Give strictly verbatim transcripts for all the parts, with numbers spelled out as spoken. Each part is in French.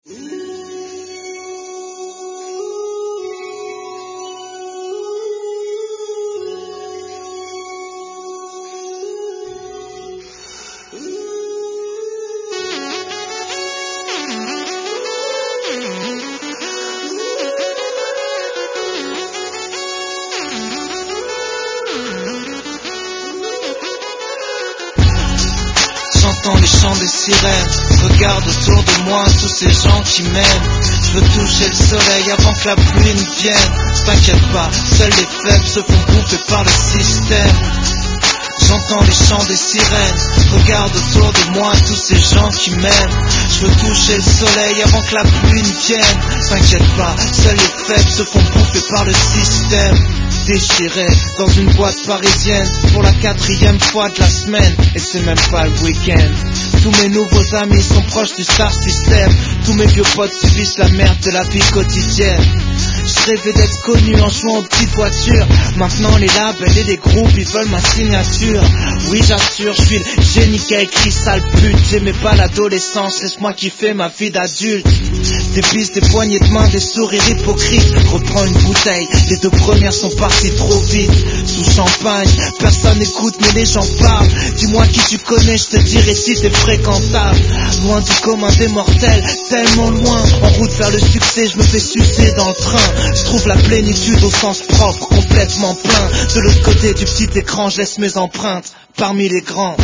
J'entends les chants des sirènes, regarde autour de moi tous ces gens qui m'aiment. Je veux toucher le soleil avant que la pluie ne vienne. T'inquiète pas, seuls les faibles se font bouffer par le système. J'entends les chants des sirènes, regarde autour de moi tous ces gens qui m'aiment. Je veux toucher le soleil avant que la pluie ne vienne. T'inquiète pas, seuls les faibles se font bouffer par le système. Déchiré dans une boîte parisienne pour la quatrième fois de la semaine, et c'est même pas le week-end. Tous mes nouveaux amis sont proches du star system. Tous mes vieux potes subissent la merde de la vie quotidienne. Je rêvais d'être connu en jouant aux petites voitures. Maintenant les labels et les groupes ils veulent ma signature. Oui j'assure, je suis le génie qui a écrit sale pute. J'aimais pas l'adolescence, laisse-moi kiffer ma vie d'adulte. Des bises, des poignées de main, des sourires hypocrites. Reprends une bouteille, les deux premières sont parties trop vite. Sous champagne, personne n'écoute mais les gens parlent. Dis-moi qui tu connais, je te dirai si t'es fréquentable. Loin du commun des mortels, tellement loin. En route vers le succès, je me fais sucer dans le train. Je trouve la plénitude au sens propre, complètement plein. De l'autre côté du petit écran, je laisse mes empreintes parmi les grands.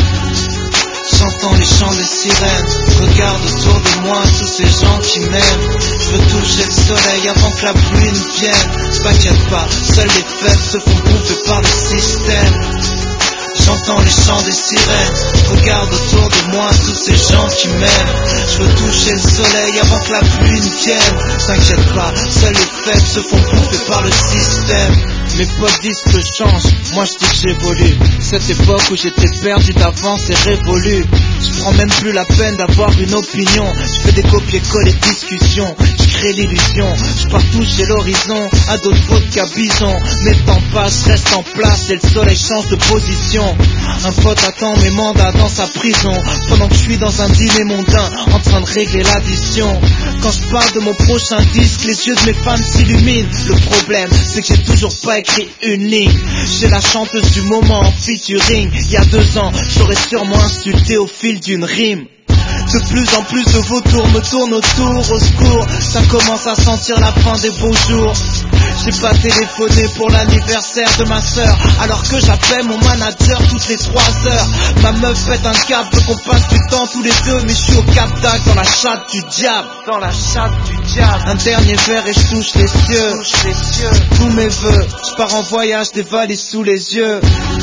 J'entends les chants des sirènes, regarde autour de moi tous ces gens qui m'aiment. Je veux toucher le soleil avant que la pluie ne vienne. T'inquiète pas, seuls les faibles se font bouffer par le système. J'entends les chants des sirènes, regarde autour de moi tous ces gens qui m'aiment. Je veux toucher le soleil avant que la pluie ne vienne. T'inquiète pas, seuls les faibles se font bouffer par le système. Mes potes disent que je change, moi je dis que j'évolue. Cette époque où j'étais perdu d'avance est révolue. Je prends même plus la peine d'avoir une opinion. Je fais des copier-coller discussions, je crée l'illusion. Je pars toucher l'horizon, à d'autres fautes qu'à bison. Mais le temps passe, je reste en place et le soleil change de position. Un pote attend mes mandats dans sa prison, pendant que je suis dans un dîner mondain, en train de régler l'addition. Quand je parle de mon prochain disque, les yeux de mes fans s'illuminent. Le problème, c'est que j'ai toujours pas écrit une ligne. J'ai la chanteuse du moment en featuring. Il y a deux ans, j'aurais sûrement insulté au fil d'une rime. De plus en plus de vautours me tournent autour, au secours. Ça commence à sentir la fin des beaux jours. J'ai pas téléphoné pour l'anniversaire de ma sœur, alors que j'appelle mon manager toutes les trois heures. Ma meuf pète un câble, veut qu'on passe du temps tous les deux, mais je suis au Cap d'Agde dans la chatte du diable. Dans la chatte du diable. Un dernier verre et je touche les cieux. Touche les cieux. Tous mes vœux, je pars en voyage, des valises sous les yeux.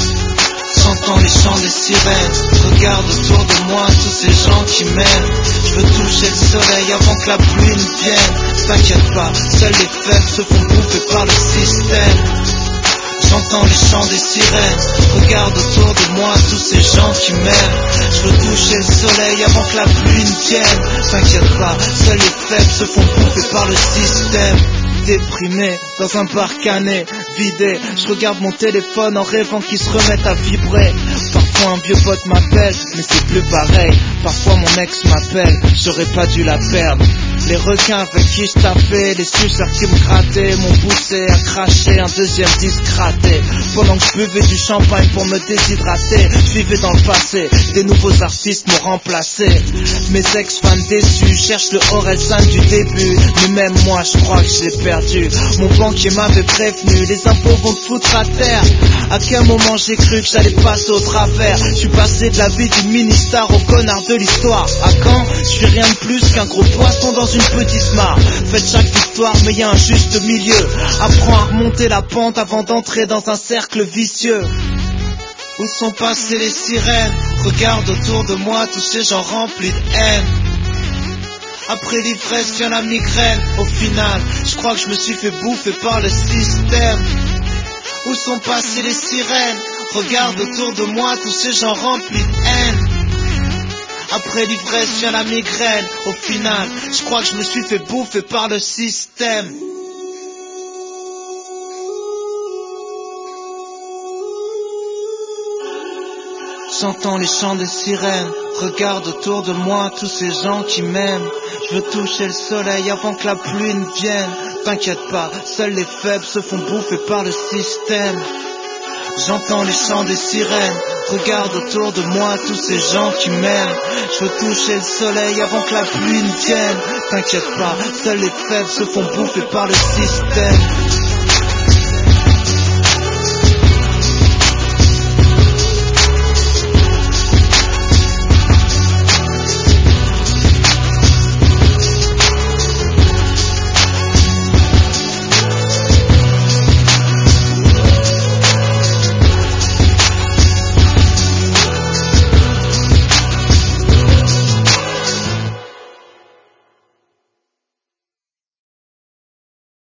J'entends les chants des sirènes, regarde autour de moi tous ces gens qui m'aiment. Je veux toucher le soleil avant que la pluie ne vienne. T'inquiète pas, seuls les faibles se font bouffer par le système. J'entends les chants des sirènes, regarde autour de moi tous ces gens qui m'aiment. Je veux toucher le soleil avant que la pluie ne vienne. T'inquiète pas, seuls les faibles se font bouffer par le système. Déprimé, dans un bar cané, vidé, je regarde mon téléphone en rêvant qu'il se remette à vibrer. Parfois un vieux pote m'appelle, mais c'est plus pareil. Parfois mon ex m'appelle, j'aurais pas dû la perdre. Les requins avec qui je tapais, les suceurs qui me grattaient, m'ont poussé à cracher un deuxième disque raté. Pendant que je buvais du champagne pour me déshydrater, je vivais dans le passé, des nouveaux artistes m'ont remplacé. Mes ex-fans déçus cherchent le Orelsan du début, mais même moi je crois que j'ai perdu. Mon banquier m'avait prévenu, les impôts vont te foutre à terre. À quel moment j'ai cru que j'allais passer au travers? Je suis passé de la vie d'une mini-star au connard de l'histoire. À quand? Je suis rien de plus qu'un gros poisson dans une petite mare. Faites chaque victoire mais y a un juste milieu. Apprends à remonter la pente avant d'entrer dans un cercle vicieux. Où sont passées les sirènes? Regarde autour de moi tous ces gens remplis de haine. Après l'ivresse vient la migraine. Au final, je crois que je me suis fait bouffer par le système. Où sont passées les sirènes? Regarde autour de moi tous ces gens remplis de haine. Après l'ivresse vient la migraine. Au final, je crois que je me suis fait bouffer par le système. J'entends les chants des sirènes, regarde autour de moi tous ces gens qui m'aiment. Je veux toucher le soleil avant que la pluie ne vienne. T'inquiète pas, seuls les faibles se font bouffer par le système. J'entends les chants des sirènes, regarde autour de moi tous ces gens qui m'aiment. Je veux toucher le soleil avant que la pluie ne vienne. T'inquiète pas, seuls les faibles se font bouffer par le système.